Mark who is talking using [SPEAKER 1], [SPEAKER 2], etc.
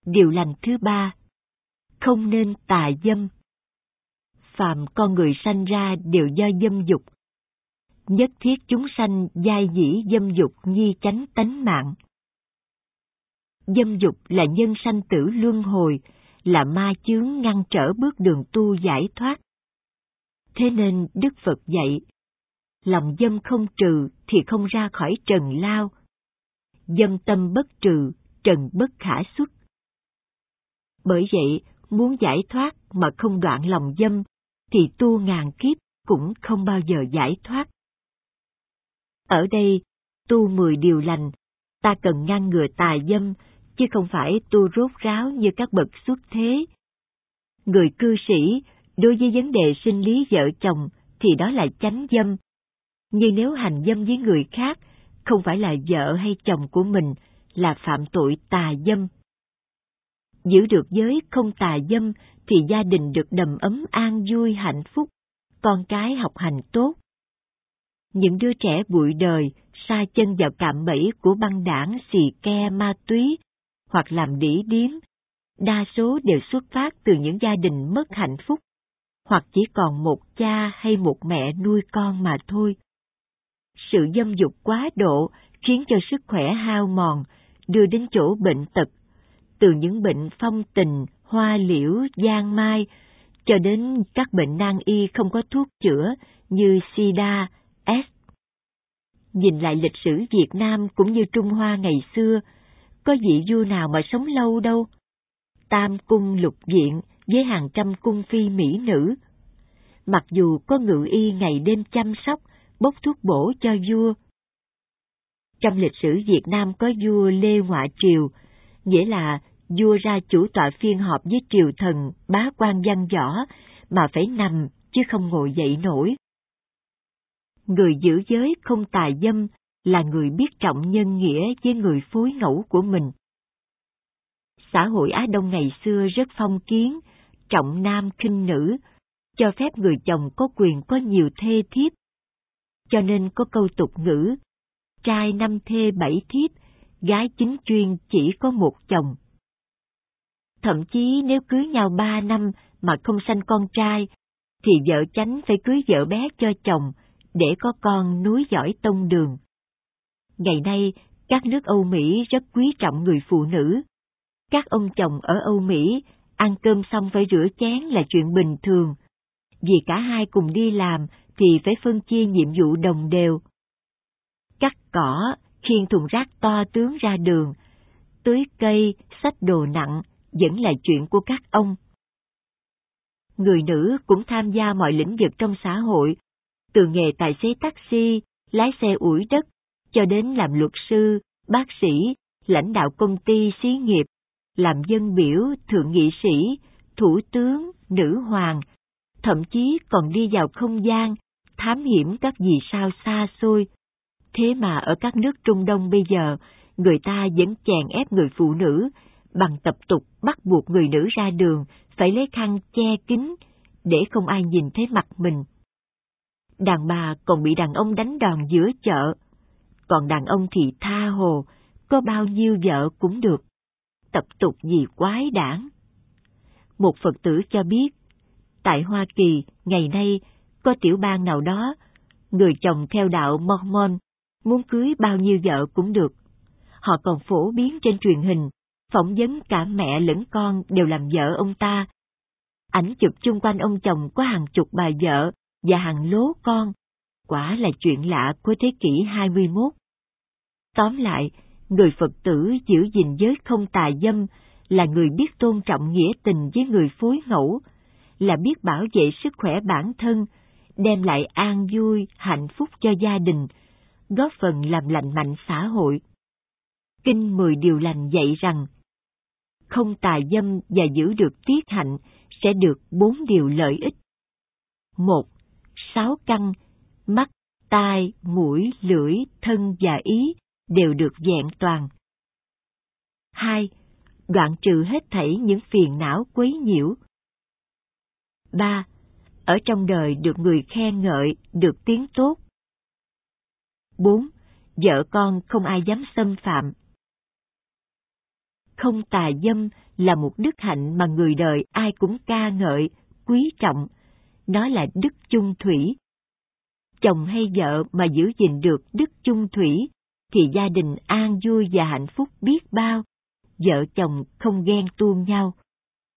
[SPEAKER 1] Điều lành thứ 3, không nên tà dâm. Phàm con người sanh ra đều do dâm dục. Nhất thiết chúng sanh giai dĩ dâm dục nhi chánh tánh mạng. Dâm dục là nhân sanh tử luân hồi, là ma chướng ngăn trở bước đường tu giải thoát. Thế nên Đức Phật dạy, lòng dâm không trừ thì không ra khỏi trần lao. Dâm tâm bất trừ, trần bất khả xuất. Bởi vậy, muốn giải thoát mà không đoạn lòng dâm, thì tu ngàn kiếp cũng không bao giờ giải thoát. Ở đây, tu 10 điều lành, ta cần ngăn ngừa tà dâm, chứ không phải tu rốt ráo như các bậc xuất thế. Người cư sĩ, đối với vấn đề sinh lý vợ chồng, thì đó là chánh dâm. Nhưng nếu hành dâm với người khác, không phải là vợ hay chồng của mình, là phạm tội tà dâm. Giữ được giới không tà dâm, thì gia đình được đầm ấm an vui hạnh phúc, con cái học hành tốt. Những đứa trẻ bụi đời, sa chân vào cạm bẫy của băng đảng xì ke ma túy, hoặc làm đĩ điếm, đa số đều xuất phát từ những gia đình mất hạnh phúc, hoặc chỉ còn một cha hay một mẹ nuôi con mà thôi. Sự dâm dục quá độ khiến cho sức khỏe hao mòn, đưa đến chỗ bệnh tật, từ những bệnh phong tình, hoa liễu, giang mai, cho đến các bệnh nan y không có thuốc chữa như SIDA, AIDS. Nhìn lại lịch sử Việt Nam cũng như Trung Hoa ngày xưa, có vị vua nào mà sống lâu đâu. Tam cung lục viện với hàng trăm cung phi mỹ nữ. Mặc dù có ngự y ngày đêm chăm sóc, bốc thuốc bổ cho vua. Trong lịch sử Việt Nam có vua Lê Ngoại Triều, nghĩa là vua ra chủ tọa phiên họp với triều thần, bá quan văn võ, mà phải nằm chứ không ngồi dậy nổi. Người giữ giới không tà dâm là người biết trọng nhân nghĩa với người phối ngẫu của mình. Xã hội Á Đông ngày xưa rất phong kiến, trọng nam khinh nữ, cho phép người chồng có quyền có nhiều thê thiếp. Cho nên có câu tục ngữ, trai 5 thê 7 thiếp, gái chính chuyên chỉ có một chồng. Thậm chí nếu cưới nhau 3 năm mà không sanh con trai, thì vợ chánh phải cưới vợ bé cho chồng, để có con nối dõi tông đường. Ngày nay, các nước Âu Mỹ rất quý trọng người phụ nữ. Các ông chồng ở Âu Mỹ, ăn cơm xong phải rửa chén là chuyện bình thường. Vì cả hai cùng đi làm thì phải phân chia nhiệm vụ đồng đều. Cắt cỏ, khiêng thùng rác to tướng ra đường, tưới cây, xách đồ nặng vẫn là chuyện của các ông. Người nữ cũng tham gia mọi lĩnh vực trong xã hội, từ nghề tài xế taxi, lái xe ủi đất, cho đến làm luật sư, bác sĩ, lãnh đạo công ty xí nghiệp, làm dân biểu, thượng nghị sĩ, thủ tướng, nữ hoàng, thậm chí còn đi vào không gian, thám hiểm các vì sao xa xôi. Thế mà ở các nước Trung Đông bây giờ, người ta vẫn chèn ép người phụ nữ, bằng tập tục bắt buộc người nữ ra đường phải lấy khăn che kín, để không ai nhìn thấy mặt mình. Đàn bà còn bị đàn ông đánh đòn giữa chợ, còn đàn ông thì tha hồ, có bao nhiêu vợ cũng được. Tập tục gì quái đản. Một Phật tử cho biết, tại Hoa Kỳ ngày nay có tiểu bang nào đó, người chồng theo đạo Mormon muốn cưới bao nhiêu vợ cũng được. Họ còn phổ biến trên truyền hình, phỏng vấn cả mẹ lẫn con đều làm vợ ông ta. Ảnh chụp chung quanh ông chồng có hàng chục bà vợ và hàng lố con. Quả là chuyện lạ của thế kỷ 21. Tóm lại, người Phật tử giữ gìn giới không tà dâm là người biết tôn trọng nghĩa tình với người phối ngẫu, là biết bảo vệ sức khỏe bản thân, đem lại an vui, hạnh phúc cho gia đình, góp phần làm lành mạnh xã hội. Kinh 10 điều lành dạy rằng, không tà dâm và giữ được tiết hạnh sẽ được 4 điều lợi ích. 1. 6 căn, mắt, tai, mũi, lưỡi, thân và ý đều được vẹn toàn. 2. Đoạn trừ hết thảy những phiền não quấy nhiễu. 3. Ở trong đời được người khen ngợi, được tiếng tốt. 4. Vợ con không ai dám xâm phạm. không tà dâm là một đức hạnh mà người đời ai cũng ca ngợi, quý trọng. Nó là đức chung thủy. Chồng hay vợ mà giữ gìn được đức chung thủy, thì gia đình an vui và hạnh phúc biết bao, vợ chồng không ghen tuông nhau.